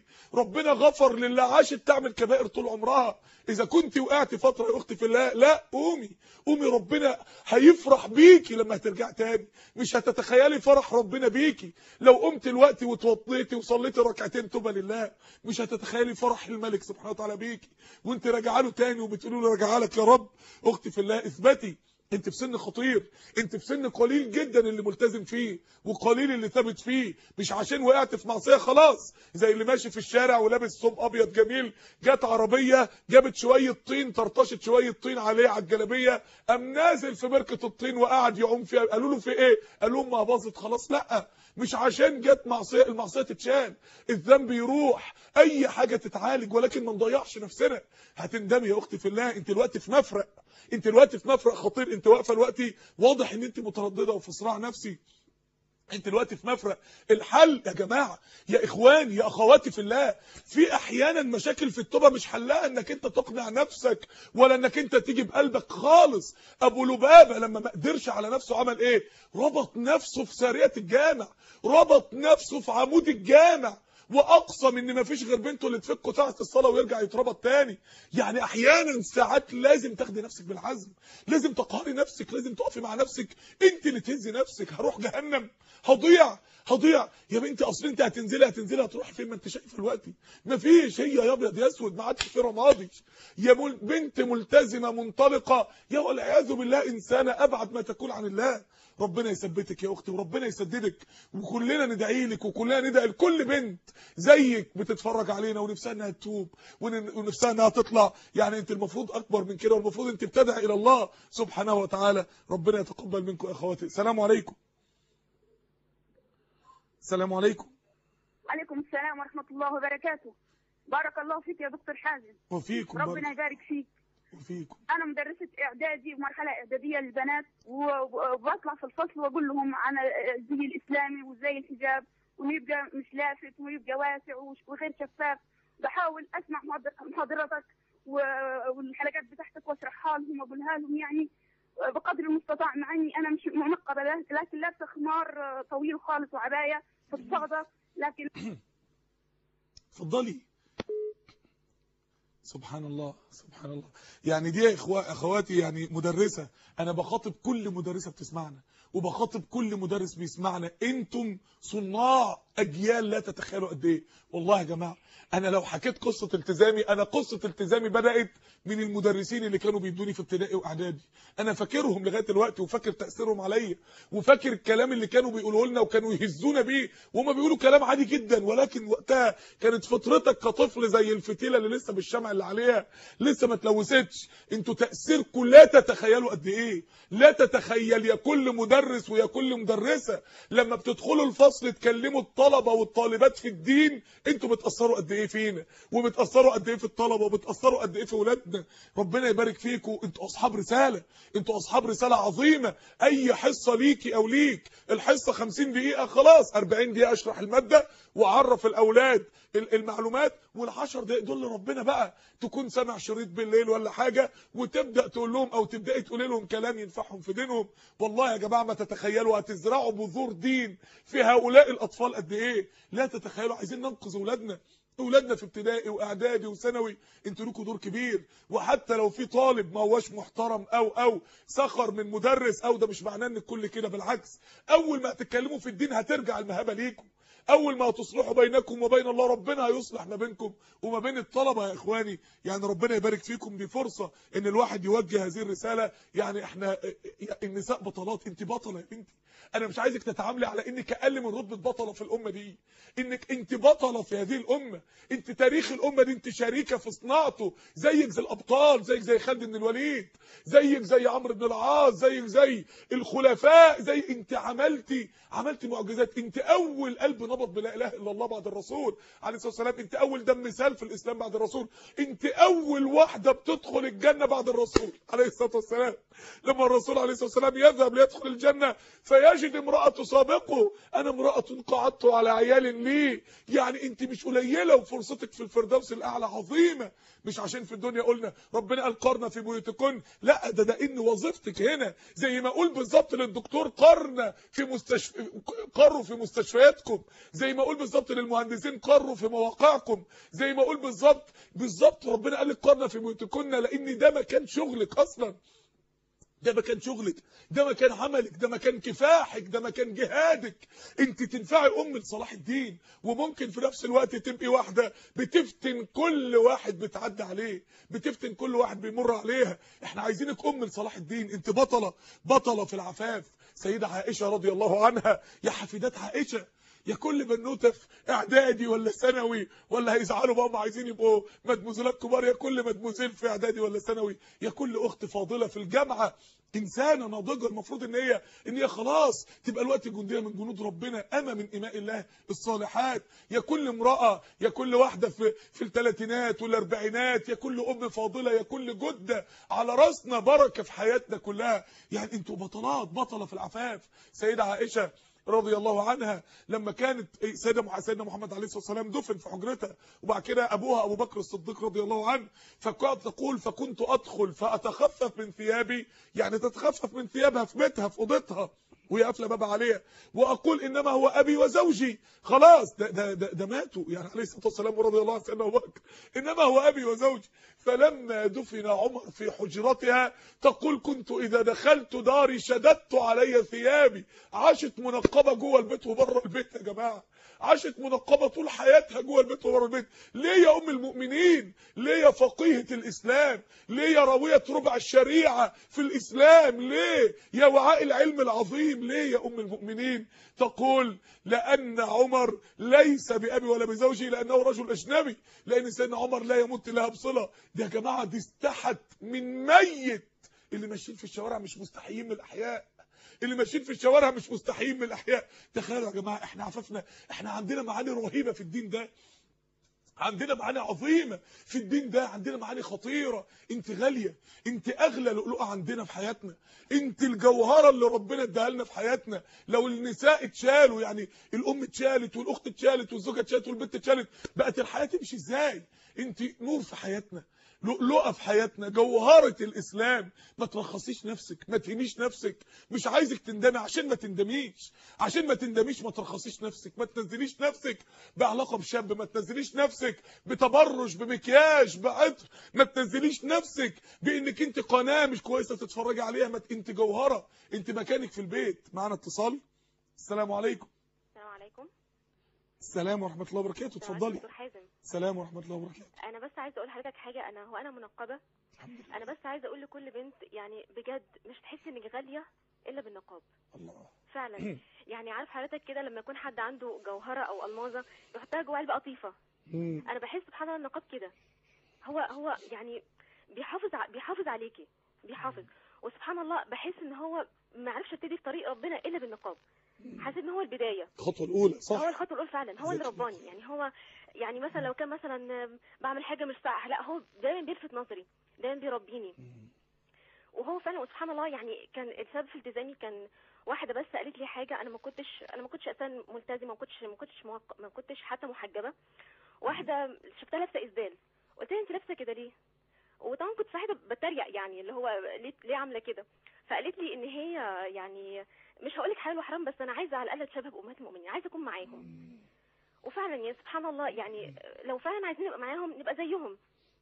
ربنا غفر للي عاشت تعمل كبائر طول عمرها. اذا كنت وقعت فتره يا اختي في الله، لا قومي ربنا هيفرح بيكي لما هترجعي تاني. مش هتتخيلي فرح ربنا بيكي لو قمت الوقت وتوضيتي وصليتي ركعتين توبه لله. مش هتتخيلي فرح الملك سبحانه وتعالى بيكي وانت راجعه له تاني وبتقولوا له راجعه لك يا رب. اختي في الله اثبتي، انت في سن خطير، انت في سن قليل جدا اللي ملتزم فيه وقليل اللي ثابت فيه. مش عشان وقعت في معصيه خلاص زي اللي ماشي في الشارع ولابس ثوب ابيض جميل، جت عربيه جابت شويه طين، طرطشت شويه طين عليه على الجلابيه، قام نازل في بركه الطين وقعد يعوم فيها. قالوا له في ايه؟ قال لهم ما باظت خلاص. لا، مش عشان جت معصيه المعصيه تتشال، الذنب يروح، اي حاجه تتعالج، ولكن ما نضيعش نفسنا. هتندمي يا اختي في الله. انت دلوقتي في مفرق، انت دلوقتي في مفرق خطير. انت واقفه دلوقتي واضح ان انت متردده وفي صراع نفسي. انت دلوقتي في مفرق. الحل يا جماعه يا اخواني يا اخواتي في الله، في احيانا مشاكل في التوبه مش حلها انك انت تقنع نفسك ولا انك انت تيجي بقلبك خالص. ابو لبابه لما ما قدرش على نفسه عمل ايه؟ ربط نفسه في ساريه الجامع، ربط نفسه في عمود الجامع، واقسم ان مفيش غير بنته اللي تفكه ساعه الصلاه ويرجع يتربط تاني. يعني احيانا ساعات لازم تاخدي نفسك بالعزم، لازم تقهري نفسك، لازم تقفي مع نفسك. انت اللي تهزي نفسك. هروح جهنم، هضيع يا بنتي. اصل انت هتنزلي هتروحي فين؟ ما انت شايفه دلوقتي مفيش، هي يا ابيض يا اسود، ما عادش في رمادي. يا بنت ملتزمه منطلقه، يا والعياذ بالله انسانه ابعد ما تكون عن الله. ربنا يثبتك يا اختي وربنا يسددك، وكلنا ندعي لك وكلنا ندعي لكل بنت زيك بتتفرج علينا ونفسها انها تتوب ونفسها انها تطلع. يعني انت المفروض اكبر من كده، والمفروض انت بتدعي الى الله سبحانه وتعالى. ربنا يتقبل منكم يا اخواتي. السلام عليكم. السلام عليكم. عليكم السلام ورحمة الله وبركاته. بارك الله فيك يا دكتور حازم. وفيكم ربنا يبارك فيك. وفيكم. أنا مدرسة إعدادي ومرحلة إعدادية للبنات، وبطلع في الفصل وأقول لهم عن الزي الإسلامي وزي الحجاب، ويبقى مش لافت ويبقى واسع وغير شفاف. بحاول أسمع محاضرتك والحلقات بتاعتك وأشرحها لهم وأقولها لهم يعني بقدر المستطاع، مع إني أنا مش منقبة لكن لابسة خمار طويل خالص وعباية في الصغدة، لكن اتفضلي. سبحان الله سبحان الله. يعني دي يا اخواتي يعني مدرسة، انا بخاطب كل مدرسة بتسمعنا وبخاطب كل مدرس بيسمعنا. انتم صناع اجيال لا تتخيلوا قد ايه. والله يا جماعه انا لو حكيت قصه التزامي، انا قصه التزامي بدات من المدرسين اللي كانوا بيدوني في ابتدائي واعدادي. انا فاكرهم لغايه دلوقتي وفاكر تاثيرهم عليا وفاكر الكلام اللي كانوا بيقولوه لنا وكانوا يهزونا بيه، وهم بيقولوا كلام عادي جدا، ولكن وقتها كانت فطرتك كطفل زي الفتيله اللي لسه بالشمع اللي عليها لسه ما تلوثتش. انتوا تاثيركم لا تتخيلوا قد ايه. لا تتخيل يا كل مدرس ويا كل مدرسه لما بتدخلوا الفصل تكلموا الطلبه والطالبات في الدين، انتوا بتاثروا قد ايه فينا وبتاثروا قد ايه في الطلبه وبتاثروا قد ايه في اولادنا. ربنا يبارك فيكم. انتوا اصحاب رساله، انتوا اصحاب رساله عظيمه. اي حصه ليكي او ليك، الحصه 50 دقيقه خلاص 40 دقيقه اشرح الماده واعرف الاولاد المعلومات، وال10 دقايق دول لربنا بقى. تكون سامع شريط بالليل ولا حاجه وتبدا تقول لهم او تبداي تقولي لهم كلام ينفعهم في دينهم. والله يا جماعه ما تتخيلوا هتزرعوا بذور دين في هؤلاء الاطفال قد ايه. لا تتخيلوا. عايزين ننقذ اولادنا في ابتدائي واعدادي وثانوي. انتوا لكم دور كبير. وحتى لو في طالب ما هوش محترم او سخر من مدرس ده مش معناه ان الكل كده، بالعكس. اول ما تتكلموا في الدين هترجع المهابه ليكم. اول ما تصلحوا بينكم وبين الله ربنا هيصلح ما بينكم وما بين الطلبه يا اخواني. يعني ربنا يبارك فيكم. دي فرصه ان الواحد يوجه هذه الرساله. يعني احنا النساء بطلات، انت بطله يا بنتي. انا مش عايزك تتعاملي على انك اقل من رتبه بطله في الامه دي، انك انت بطله في هذه الامه. انت تاريخ الامه دي، انت شريكه في صناعته، زيك زي الابطال، زيك زي خالد بن الوليد، زيك زي عمرو بن العاص، زيك زي الخلفاء، زي انت عملتي معجزات. انت اول قلب نبض بلا اله الا الله بعد الرسول عليه الصلاه والسلام. انت اول دم مثال في الاسلام بعد الرسول. انت اول واحده بتدخل الجنه بعد الرسول عليه الصلاه والسلام. لما الرسول عليه الصلاه والسلام يذهب ليدخل الجنه فيجد امراه تسابقه، انا امراه قعدت على عيال لي. يعني انت مش قليله وفرصتك في الفردوس الاعلى عظيمه. مش عشان في الدنيا قلنا ربنا قال قرنا في بيوتكن، لا ده ان وظيفتك هنا. زي ما اقول بالظبط للدكتور قروا في مستشفياتكم. زي ما اقول بالظبط للمهندسين قروا في مواقعكم، زي ما اقول بالظبط ربنا قال لك قرنا في بيوتكن، لان ده مكان شغلك اصلا، ده مكان شغلك، ده مكان عملك، ده مكان كفاحك، ده مكان جهادك. انت تنفعي لصلاح الدين، وممكن في نفس الوقت تبقي واحده بتفتن كل واحد بتعدي عليه، بتفتن كل واحد بيمر عليها. احنا عايزينك لصلاح الدين، انت بطله في العفاف. سيده عائشه رضي الله عنها، يا حفيدات عائشه، يا كل بنوته في اعدادي ولا ثانوي ولا هيزعلوا بابا عايزين يبقوا مدموزلات كبار، يا كل مدموزيل في اعدادي ولا ثانوي، يا كل اخت فاضله في الجامعه، انسانه ناضجه المفروض ان هي خلاص تبقى الوقت جنديه من جنود ربنا، اما من اماء الله الصالحات، يا كل امراه، يا كل واحده في الثلاثينات والاربعينات، يا كل ام فاضله، يا كل جده على راسنا بركه في حياتنا كلها. يعني انتوا بطله في العفاف. سيده عائشه رضي الله عنها لما كانت سيدنا محمد عليه الصلاه والسلام دفن في حجرتها، وبعد كده ابوها ابو بكر الصديق رضي الله عنه، فكانت تقول فكنت ادخل فاتخفف من ثيابي، يعني تتخفف من ثيابها في بيتها في اوضتها وهي قافله باب عليها، واقول انما هو ابي وزوجي، خلاص ده ماتوا يعني عليه الصلاه والسلام ورضي الله عن سيدنا ابو بكر، انما هو ابي وزوجي. فلما دفن عمر في حجرتها تقول كنت اذا دخلت داري شددت علي ثيابي. عاشت منقبه جوه البيت وبره البيت يا جماعه، عاشت منقبه طول حياتها جوه البيت وبره البيت. ليه يا ام المؤمنين؟ ليه يا فقيهه الاسلام؟ ليه يا راويه ربع الشريعه في الاسلام؟ ليه يا وعاء العلم العظيم؟ ليه يا ام المؤمنين؟ تقول لان عمر ليس بابي ولا بزوجي لانه رجل اجنبي، لان سيدنا عمر لا يمت لها بصله. دي يا جماعه دي استحت من ميت. اللي ماشيين في الشوارع مش مستحيين من الاحياء، اللي ماشيين في الشوارع مش مستحيين من الاحياء. تخيلوا يا جماعه احنا عفافنا، احنا عندنا معاني رهيبه في الدين ده، عندنا معاني عظيمه في الدين ده، عندنا معاني خطيره. انت غاليه، انت اغلى لؤلؤه عندنا في حياتنا، انت الجوهره اللي ربنا اداها لنا في حياتنا. لو النساء اتشالوا، يعني الام اتشالت والاخت اتشالت والزوجه اتشالت والبنت اتشالت، بقت الحياه تمشي ازاي؟ انت نور في حياتنا، لؤلؤه في حياتنا، جوهره الاسلام. ما ترخصيش نفسك، ما تهميش نفسك، مش عايزك تندمي عشان ما تندميش، ما ترخصيش نفسك، ما تنزليش نفسك بعلاقه بشاب، ما تنزليش نفسك بتبرج بمكياج بعطر، ما تنزليش نفسك بانك انت قناه مش كويسه تتفرجي عليها. ما انت جوهره، انت مكانك في البيت. معانا اتصال. السلام عليكم. السلام عليكم. السلام ورحمه الله وبركاته. اتفضلي. دكتور حازم. السلام ورحمه الله وبركاته. انا بس عايزه اقول لحضرتك حاجه، انا منقبه. انا بس عايزه اقول لكل بنت يعني بجد مش تحسي انك غاليه الا بالنقاب. الله. فعلا. يعني عارف حضرتك كده لما يكون حد عنده جوهره او الماظه يحطها جوه علبه قطيفه، انا بحس سبحان الله النقاب كده هو يعني بيحافظ عليكي، بيحافظ. وسبحان الله بحس ان هو ما عرفش ابتدي في طريق ربنا الا بالنقاب. حسيت ان هو البدايه، الخطوه الاولى. صح، هو الخطوه الاولى فعلا، هو اللي رباني. يعني هو يعني مثلا لو كان مثلا بعمل حاجه مش صح، لا هو دايما بيلفت نظري، دايما بيربيني. وهو فعلا وسبحان الله يعني كان السبب في التزامي كان واحده بس قالت لي حاجه، انا ما كنتش اساسا ملتزمه، ما كنتش حتى محجبه. واحده شفتها لابسه اسدال، قلت لها انت لابسه كده ليه؟ وطبعا كنت ساعتها بتريق يعني اللي هو ليه عامله كده. فقالت لي ان هي يعني مش هقول لك حلال وحرام، بس انا عايزه على الاقل اتشبه بامهات المؤمنين، عايزه اكون معاهم. وفعلا يعني سبحان الله يعني لو فعلا عايزين نبقى معاهم نبقى زيهم.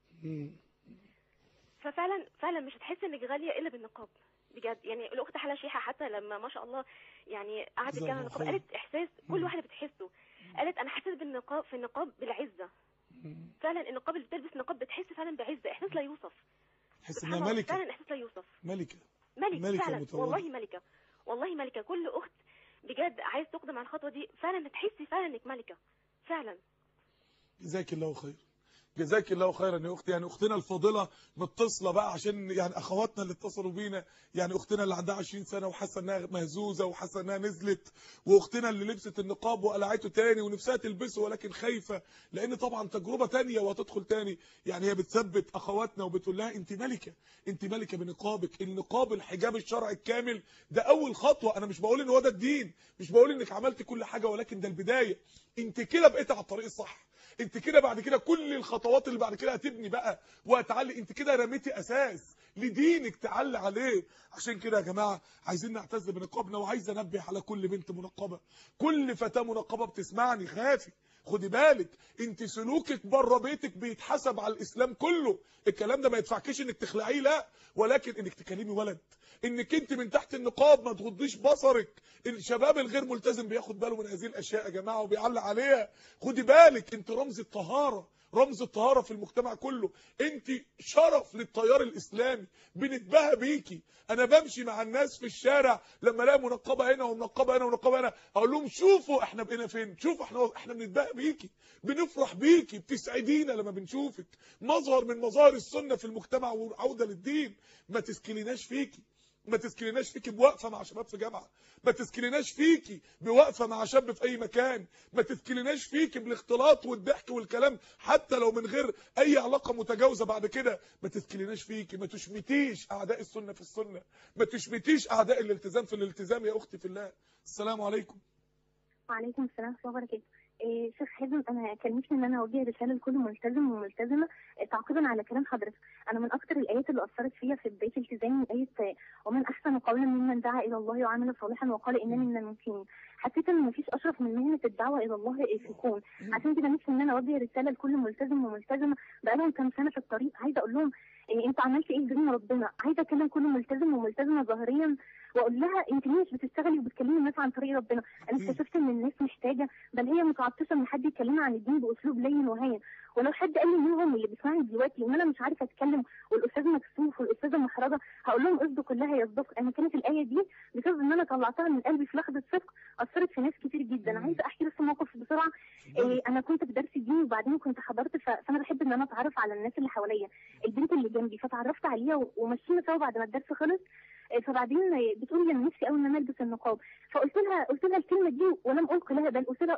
ففعلا مش هتحس انك غاليه الا بالنقاب بجد. يعني الاخت حلا شيحه حتى لما ما شاء الله يعني قعدت تتكلم عن النقاب قالت احساس كل واحده بتحسه. قالت انا حسيت بالنقاب، في النقاب بالعزه. فعلا النقاب اللي بتلبس نقاب بتحس فعلا بعزه، احساس لا يوصف. تحس انها ملكه، فعلا احساس لا يوصف. ملكه فعلا متواضعة. والله ملكه. كل اخت بجد عايز تقدم على الخطوه دي فعلا تحسي فعلا انك ملكه فعلا. جزاك الله خير، جزاك الله خيرا يا اختي. يعني اختنا الفاضله متصله بقى عشان يعني اخواتنا اللي اتصلوا بينا، يعني اختنا اللي عندها 20 سنه وحاسه انها مهزوزه وحاسه انها نزلت، واختنا اللي لبست النقاب وقلعته تاني ونفسها تلبسه ولكن خايفه لان طبعا تجربه تانيه وهتدخل تاني. يعني هي بتثبت اخواتنا وبتقول لها انت ملكه، انت ملكه بنقابك. النقاب الحجاب الشرعي الكامل ده اول خطوه. انا مش بقول ان هو ده الدين، مش بقول انك عملت كل حاجه، ولكن ده البدايه. انت كده بقيت على الطريق الصح، انت كده بعد كده كل الخطوات الخطوات اللي بعد كده هتبني بقى وهتعلي. انت كده رميتي اساس لدينك تعلي عليه. عشان كده يا جماعه عايزين نعتز بنقابنا. وعايز انبه على كل بنت منقبه، كل فتاه منقبه بتسمعني، خافي، خدي بالك، انت سلوكك بره بيتك بيتحسب على الاسلام كله. الكلام ده ما يدفعكيش انك تخلعيه، لا، ولكن انك تكلمي ولد، انك انت من تحت النقاب ما تغضيش بصرك. الشباب الغير ملتزم بياخد باله من هذه الاشياء يا جماعه وبيعلق عليها. خدي بالك، انت رمز الطهاره، رمز الطهاره في المجتمع كله. انت شرف للتيار الاسلامي، بنتباهى بيكي. انا بمشي مع الناس في الشارع لما الاقي منقبه هنا ومنقبه هنا ومنقبه هنا، اقول لهم شوفوا احنا بقينا فين، شوفوا احنا بنتباهى بيكي، بنفرح بيكي، بتسعدينا لما بنشوفك. مظهر من مظاهر السنه في المجتمع وعوده للدين. ما تسكليناش فيكي، ما تسكليناش فيكي بوقفه مع شباب في جامعه، ما تسكليناش فيكي بوقفه مع شاب في اي مكان، ما تسكليناش فيكي بالاختلاط والضحك والكلام حتى لو من غير اي علاقه متجاوزه بعد كده. ما تسكليناش فيكي، ما تشمتيش اعداء السنه في السنه، ما تشمتيش اعداء الالتزام في الالتزام يا اختي في الله. السلام عليكم. وعليكم السلام ورحمة الله وبركاته. شيخ حازم، انا كان نفسي ان انا اوجه رساله لكل ملتزم وملتزمه تعقيبا على كلام حضرتك. انا من اكثر الايات اللي اثرت فيا في بدايه التزامي ايه ومن احسن قولا ممن دعا الى الله وعمل صالحا وقال انني من المسلمين. حسيت ان مفيش اشرف من مهنه الدعوه الى الله في الكون. عشان كده نفسي ان انا اوجه رساله لكل ملتزم وملتزمه بقالهم كام سنه في الطريق، عايزه اقول لهم انتوا عملتوا ايه بدون ربنا. عايزه اكلم كل ملتزم وملتزمه ظاهريا واقول لها انت ليه مش بتشتغلي وبتكلمي الناس عن طريق ربنا. انا اكتشفت ان الناس محتاجه، بل هي متعطشه ان حد يكلمها عن الدين باسلوب لين وهين. ولو حد قال لي منهم اللي بيسمعني دلوقتي ان انا مش عارفه اتكلم والاستاذ مكسوف والاستاذه محرجه، هقول لهم اصدق الله يصدق. انا كانت الايه دي بسبب ان انا طلعتها من قلبي في لحظه صدق اثرت في ناس كتير جدا. عايزه احكي بس موقف بسرعه. انا كنت في درس ديني وبعدين كنت حضرت، فانا بحب ان انا اتعرف على الناس اللي حواليا. البنت اللي جنبي فتعرفت عليها ومشينا سوا بعد ما الدرس خلص. فبعدين بتقول لي انا نفسي قوي ان انا البس النقاب. فقلت لها الكلمه دي ولم القي لها بل قلت لها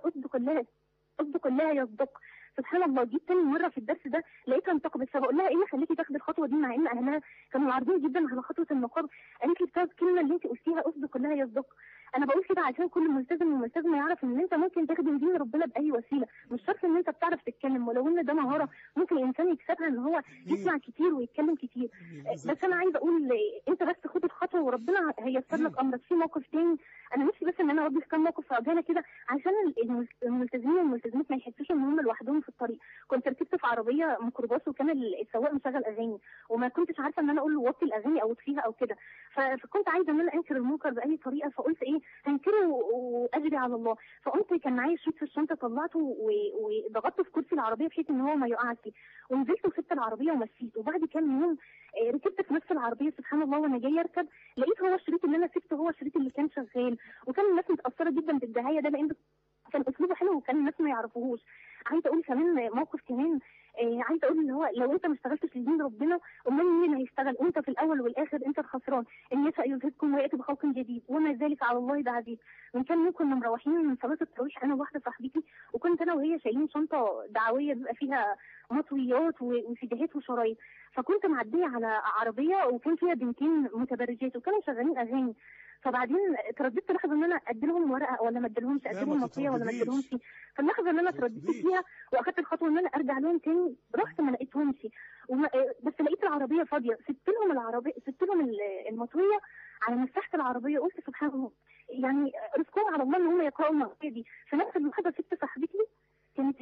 اصدق الله يصدق. سبحان الله، جيت تاني مره في الدرس ده لقيتها انتقبت، فبقول لها ايه اللي خليكي تاخدي الخطوه دي مع ان اهلها كانوا معارضين جدا على خطوه النقاب؟ قالت لي بسبب الكلمه اللي انت قلتيها اصدق الله يصدق. انا بقول كده عشان كل ملتزم وملتزمه يعرف ان انت ممكن تخدم دين ربنا باي وسيله، مش شرط ان انت بتعرف تتكلم، ولو ان ده مهاره ممكن الانسان يكسبها ان هو يسمع كتير ويتكلم كتير. بس انا عايزه اقول انت بس خد الخطوه وربنا هيسر لك امرك. في موقف تاني انا نفسي بس ان انا اوجه كام موقف في عجاله كده عشان الملتزمين والملتزمات ما يحسوش ان هم لوحدهم في الطريق. كنت ركبت في عربيه ميكروباص وكان السواق مشغل اغاني وما كنتش عارفه ان انا اقول له وطي الاغاني او اطفيها او كده، فكنت عايزه ان انا انكر المنكر باي طريقه، فقلت ايه هنكره واجري على الله. فقمت كان معايا شريط في الشنطه طلعته وضغطته في كرسي العربيه بحيث ان هو ما يقعش، ونزلت وسبت العربيه ومشيت. وبعد كام يوم ركبت في نفس العربيه سبحان الله وانا جايه اركب لقيت هو الشريط اللي انا سبته هو الشريط اللي كان شغال. وكان الناس متاثره جدا بالدعايه ده لان كان اسلوبه حلو وكان الناس ما يعرفوهوش. عايزه اقول كمان موقف كمان، عايزه اقول اللي هو لو انت ما اشتغلتش لدين ربنا امال مين اللي هيشتغل؟ انت في الاول والاخر انت الخسران. ان يشاء يذهبكم وياتي بخلق جديد وما ذلك على الله بعزيز. من كام يوم كنا مروحين من صلاه التراويح انا وواحده صاحبتي، وكنت انا وهي شايلين شنطه دعويه بيبقى فيها مطويات وسيديهات وشرايط، فكنت معديه على عربيه وكان فيها بنتين متبرجات وكانوا شغالين اغاني. فبعدين ترددت لحظه ان انا ادي لهم ورقه ولا ما اديلهمش، ادي لهم مطويه ولا ما اديلهمش. فاللحظه اللي انا ترددت فيها واخدت الخطوه ان انا ارجع لهم تاني رحت ما لقيتهمش بس لقيت العربيه فاضيه. سبت لهم المطويه على مساحه العربيه. قلت سبحان الله، يعني رزقهم على الله ان هم يقراوا المطويه دي. في نفس اللحظه سبت صاحبتي كانت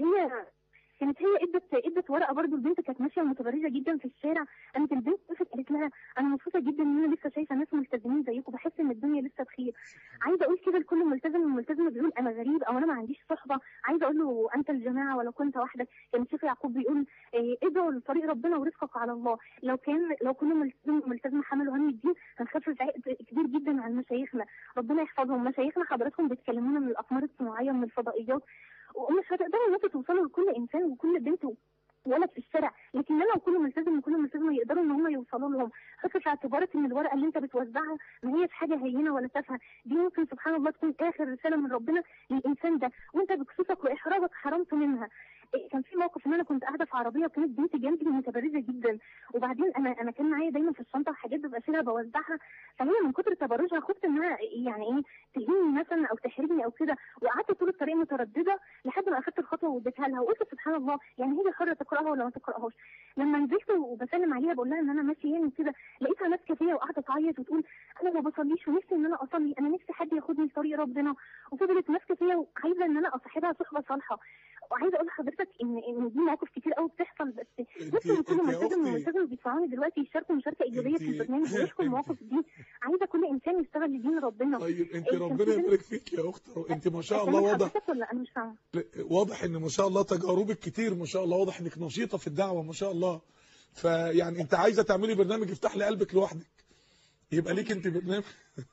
هي ادت ورقه برضو. البنت كانت ماشيه متبرجه جدا في الشارع. قامت البنت وقفت قالت لها انا مبسوطه جدا ان انا لسه شايفه ناس ملتزمين زيكم، بحس ان الدنيا لسه بخير. عايزه اقول كده لكل ملتزم وملتزمه بيقول انا غريب او انا ما عنديش صحبه، عايزه اقول له انت الجماعه ولو كنت وحدك. كان الشيخ يعقوب بيقول ادعوا لطريق ربنا ورزقك على الله. لو كل ملتزم وملتزمه حملوا هم الدين هنخفف عبء كبير جدا عن مشايخنا، ربنا يحفظهم. مشايخنا حضراتكم بتكلمونا من الاقمار الصناعيه ومن الفضائيات، ومش هتقدروا ان انتوا توصلوا لكل انسان وكل بنت ولد في الشارع، لكن انا وكل ملتزم وكل ملتزمه يقدروا ان هم يوصلوا لهم. حط في اعتبارك ان الورقه اللي انت بتوزعها ما هيش حاجه هينه ولا تافهه، دي ممكن سبحان الله تكون اخر رساله من ربنا للانسان ده، وانت بكسوفك واحراجك حرمت منها. كان في موقف ان انا كنت قاعده في عربيه وكانت بنتي جنبي متبرجه جدا، وبعدين انا كان معايا دايما في الشنطه حاجات ببقى شيلها بوزعها، فهي من كتر تبرجها خفت انها يعني ايه تهيني مثلا او تحرجني او كده، وقعدت طول الطريق متردده لحد ما اخدت الخطوه خطوه واديتها لها وقلت سبحان الله يعني هي حره تقراها ولا ما تقراهاش. لما نزلت وبسلم عليها بقول لها ان انا ماشيه يعني كده، لقيتها ماسكه فيا وقاعده تعيط وتقول انا ما بصليش ونفسي ان انا اصلي، انا نفسي حد ياخدني في طريق ربنا، وفضلت ماسكه فيا وعايزه ان انا اصاحبها صحبه صالحه. وعايزه اقول لحضرتك ان دي مواقف كتير قوي بتحصل، بس نفسي ان كل ملتزم وملتزم بيسمعوني دلوقتي يشاركوا مشاركه ايجابيه في البرنامج ويحكوا المواقف دي. عايزه كل انسان يشتغل لدين ربنا. طيب انت ربنا يبارك فيك يا اخت، انت ما شاء الله واضح ولا انا مش فاهمه. واضح ان ما شاء الله تجاربك كتير ما شاء الله، واضح انك نشيطه في الدعوه ما شاء الله. فيعني انت عايزه تعملي برنامج يفتح لي قلبك لوحدك، يبقى ليك انت برنامج.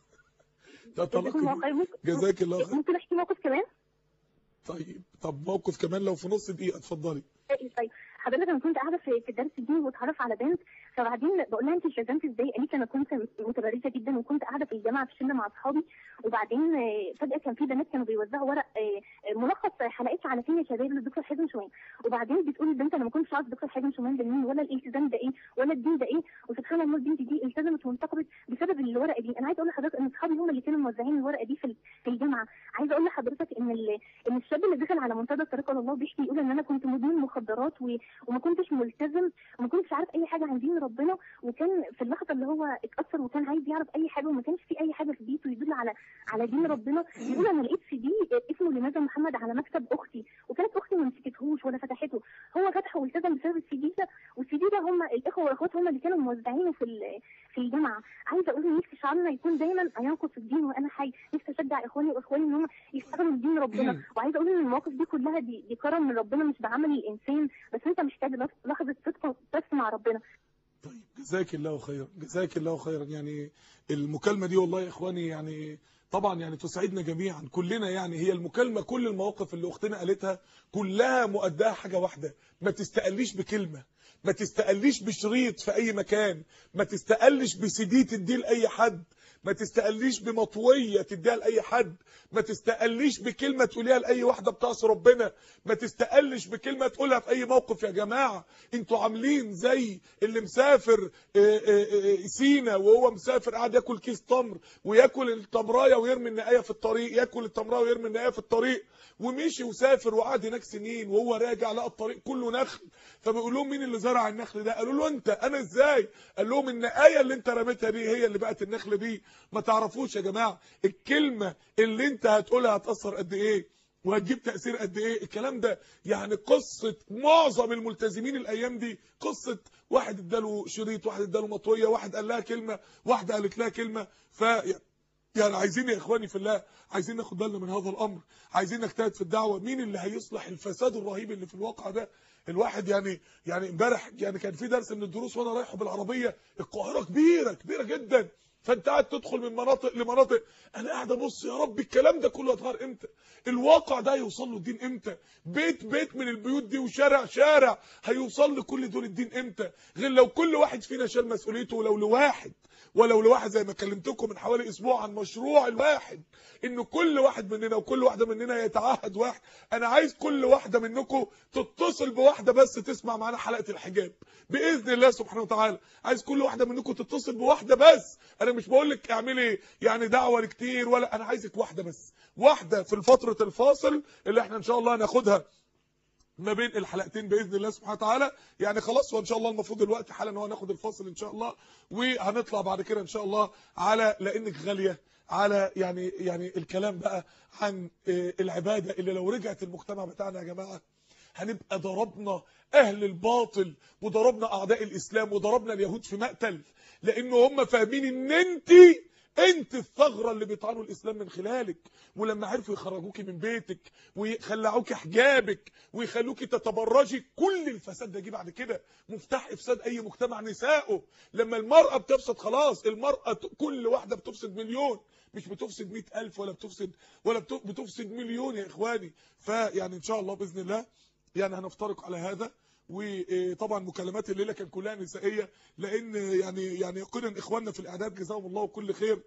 جزاك الله خير. ممكن احكي موقف كمان؟ طيب طب موقف كمان لو في نص دقيقه اتفضلي. طيب حضرتك انا كنت قاعده في الدرس الديني واتعرف على بنت، فبعدين بقول لها انت التزمتي ازاي؟ قالت لي انا كنت متبرجه جدا وكنت قاعده في الجامعه في شله مع اصحابي، وبعدين فجاه كان في بنات كانوا بيوزعوا ورق ملخص حلقات على فين يا شباب للدكتور حازم شومان، وبعدين بتقول البنت انا ما كنتش عارفه الدكتور حازم شومان ده مين ولا الالتزام ده ايه ولا الدين ده ايه، وسبحان الله البنت دي التزمت وانتقبت بسبب الورقه دي. انا عايزه اقول لحضرتك ان اصحابي هم اللي كانوا موزعين الورقه دي في الجامعه. عايزه اقول لحضرتك ان الشاب اللي دخل على منتدى الطريق الى الله بيحكي يقول ان انا كنت مدمن مخدرات وما كنتش ملتزم وما كنتش عارف اي حاجه عن دين ربنا، وكان في اللحظه اللي هو اتاثر وكان عايز يعرف اي حاجه وما كانش في اي حاجه في بيته يدل على دين ربنا. يقول انا لقيت سي دي اسمه لماذا محمد على مكتب اختي، وكانت اختي ما مسكتهوش ولا فتحته، هو فتحه والتزم بسبب السي دي ده، والسي دي ده هم الاخوه والاخوات هم اللي كانوا موزعينه في الجامعه. عايزه اقول ان نفسي شعارنا يكون دايما ينقص الدين وانا حي، نفسي اشجع اخواني واخواني ان هم يشتغلوا بدين ربنا. وعايزه اقول ان المواقف دي كلها دي كرم من ربنا مش بعمل الانسان، بس انت محتاج لحظه صدق بس مع ربنا. طيب جزاك الله خيرا، جزاك الله خيرا. يعني المكالمه دي والله يا اخواني يعني طبعا يعني تسعدنا جميعا كلنا. يعني هي المكالمه كل المواقف اللي اختنا قالتها كلها مؤداها حاجه واحده، ما تستقليش بكلمه، ما تستقليش بشريط في اي مكان، ما تستقلش بسيدي تديه لاي حد، ما تستقليش بمطويه تديها لاي حد، ما تستقليش بكلمه تقوليها لاي واحده بتعصي ربنا، ما تستقلش بكلمه تقولها في اي موقف. يا جماعه انتوا عاملين زي اللي مسافر سينا وهو مسافر قاعد ياكل كيس تمر وياكل التمرايه ويرمي النقايه في الطريق، ياكل التمرايه ويرمي النقايه في الطريق، ومشي وسافر وقعد هناك سنين وهو راجع لقى الطريق كله نخل. فبيقول لهم مين اللي زرع النخل ده؟ قالوا له انت. انا ازاي؟ قال لهم النقايه اللي انت رميتها دي هي اللي بقت النخل دي. ما تعرفوش يا جماعه الكلمه اللي انت هتقولها هتاثر قد ايه وهتجيب تاثير قد ايه. الكلام ده يعني قصه معظم الملتزمين الايام دي، قصه واحد اداله شريط، واحد اداله مطويه، واحد قال لها كلمه، واحده قالت لها كلمه. يعني عايزين يا اخواني في الله، عايزين ناخد بالنا من هذا الامر، عايزين نجتهد في الدعوه. مين اللي هيصلح الفساد الرهيب اللي في الواقع ده؟ الواحد يعني امبارح يعني كان في درس من الدروس وانا رايحه بالعربيه، القاهره كبيره كبيره جدا، فانت قاعد تدخل من مناطق لمناطق، انا قاعد ابص يا رب الكلام ده كله هيتغير امتى؟ الواقع ده هيوصل له الدين امتى؟ بيت من البيوت دي وشارع هيوصل لكل دول الدين امتى؟ غير لو كل واحد فينا شال مسؤوليته ولو لواحد زي ما كلمتكم من حوالي اسبوع عن مشروع الواحد، ان كل واحد مننا وكل واحده مننا يتعهد واحد. انا عايز كل واحده منكم تتصل بواحده بس تسمع معانا حلقه الحجاب باذن الله سبحانه وتعالى. عايز كل واحده منكم تتصل بواحده بس. انا مش بقول لك اعملي يعني دعوه كتير، ولا انا عايزك واحده بس، واحده في فتره الفاصل اللي احنا ان شاء الله هناخدها ما بين الحلقتين باذن الله سبحانه وتعالى. يعني خلاص وان شاء الله المفروض الوقت حالا ان هو ناخد الفاصل ان شاء الله، وهنطلع بعد كده ان شاء الله على لانك غاليه على يعني الكلام بقى عن العباده اللي لو رجعت المجتمع بتاعنا يا جماعه هنبقى ضربنا اهل الباطل وضربنا اعداء الاسلام وضربنا اليهود في مقتل، لان هم فاهمين ان انت الثغره اللي بيطعنوا الاسلام من خلالك. ولما عرفوا يخرجوكي من بيتك ويخلعوكي حجابك ويخلوكي تتبرجي، كل الفساد ده جه بعد كده. مفتاح افساد اي مجتمع نسائه. لما المراه بتفسد خلاص، المراه كل واحده بتفسد مليون، مش بتفسد 100,000 ولا بتفسد مليون يا اخواني. فيعني ان شاء الله باذن الله يعني هنفترق على هذا. وطبعا مكالمات الليله كان كلها نسائيه، لان يعني يقينا اخواننا في الاعداد جزاهم الله كل خير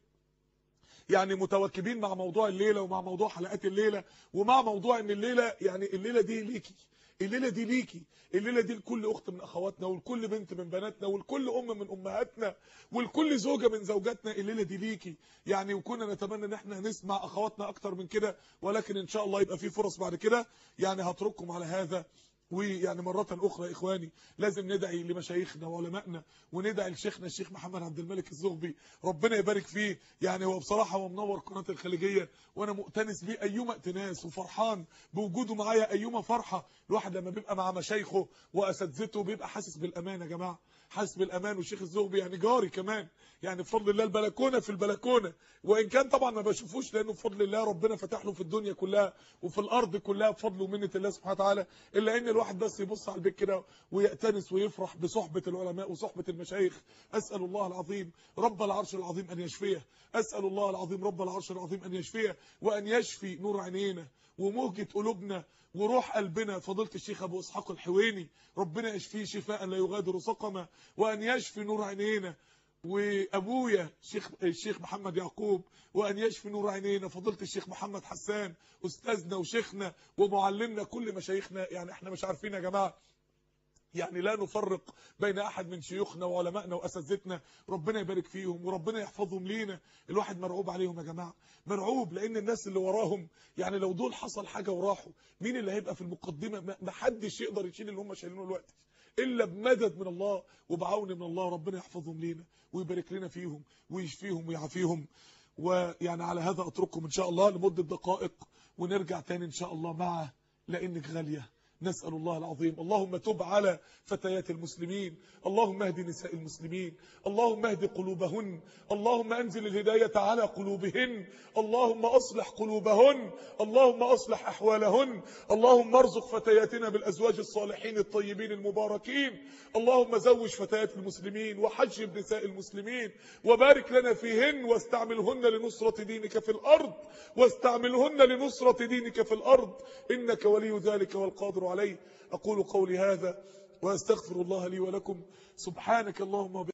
يعني متواكبين مع موضوع الليله ومع موضوع حلقات الليله ومع موضوع ان الليله يعني الليله دي ليكي، الليله دي ليكي، الليله دي لكل اخت من اخواتنا، ولكل بنت من بناتنا، ولكل ام من امهاتنا، ولكل زوجه من زوجاتنا. الليله دي ليكي يعني. وكنا نتمنى ان احنا نسمع اخواتنا اكتر من كده، ولكن ان شاء الله يبقى في فرص بعد كده. يعني هترككم على هذا. ويعني مرة أخرى يا إخواني لازم ندعي لمشايخنا وعلمائنا، وندعي لشيخنا الشيخ محمد عبد الملك الزغبي، ربنا يبارك فيه. يعني هو بصراحة هو منور قناة الخليجية، وأنا مؤتنس بيه أيما ائتناس، وفرحان بوجوده معايا أيما فرحة. الواحد لما بيبقى مع مشايخه وأساتذته بيبقى حاسس بالأمان يا جماعة، حاسس بالأمان. والشيخ الزغبي يعني جاري كمان، يعني بفضل الله البلكونة في البلكونة، وإن كان طبعا ما بشوفوش لأنه بفضل الله ربنا فتح له في الدنيا كلها وفي الأرض كلها بفضل ومنة الله سبحانه وتعالى. إلا إن الواحد بس يبص على البيت كده ويأتنس ويفرح بصحبة العلماء وصحبة المشايخ. أسأل الله العظيم رب العرش العظيم أن يشفيه، أسأل الله العظيم رب العرش العظيم أن يشفيه، وأن يشفي نور عينينا وموجة قلوبنا وروح قلبنا فضيلة الشيخ أبو إسحاق الحويني، ربنا يشفيه شفاء لا يغادر سقما، وأن يشفي نور عينينا. وابويا الشيخ محمد يعقوب، وان يشفي نور عينينا فضيله الشيخ محمد حسان استاذنا وشيخنا ومعلمنا، كل مشايخنا. يعني احنا مش عارفين يا جماعه، يعني لا نفرق بين احد من شيوخنا وعلمائنا واساتذتنا، ربنا يبارك فيهم وربنا يحفظهم لينا. الواحد مرعوب عليهم يا جماعه، مرعوب، لان الناس اللي وراهم يعني لو دول حصل حاجه وراحوا مين اللي هيبقى في المقدمه؟ ما حدش يقدر يشيل اللي هم شايلينه دلوقتي الا بمدد من الله وبعون من الله. ربنا يحفظهم لينا ويبارك لنا فيهم ويشفيهم ويعافيهم. ويعني على هذا اترككم ان شاء الله لمده دقائق، ونرجع تاني ان شاء الله مع لانك غاليه. نسأل الله العظيم. اللهم تب على فتيات المسلمين، اللهم اهد نساء المسلمين، اللهم اهد قلوبهن، اللهم انزل الهداية على قلوبهن، اللهم اصلح قلوبهن، اللهم اصلح احوالهن، اللهم ارزق فتياتنا بالازواج الصالحين الطيبين المباركين، اللهم زوج فتيات المسلمين وحجب نساء المسلمين، وبارك لنا فيهن، واستعملهن لنصرة دينك في الارض، واستعملهن لنصرة دينك في الارض، انك ولي ذلك والقادر عليه. أقول قولي هذا وأستغفر الله لي ولكم. سبحانك اللهم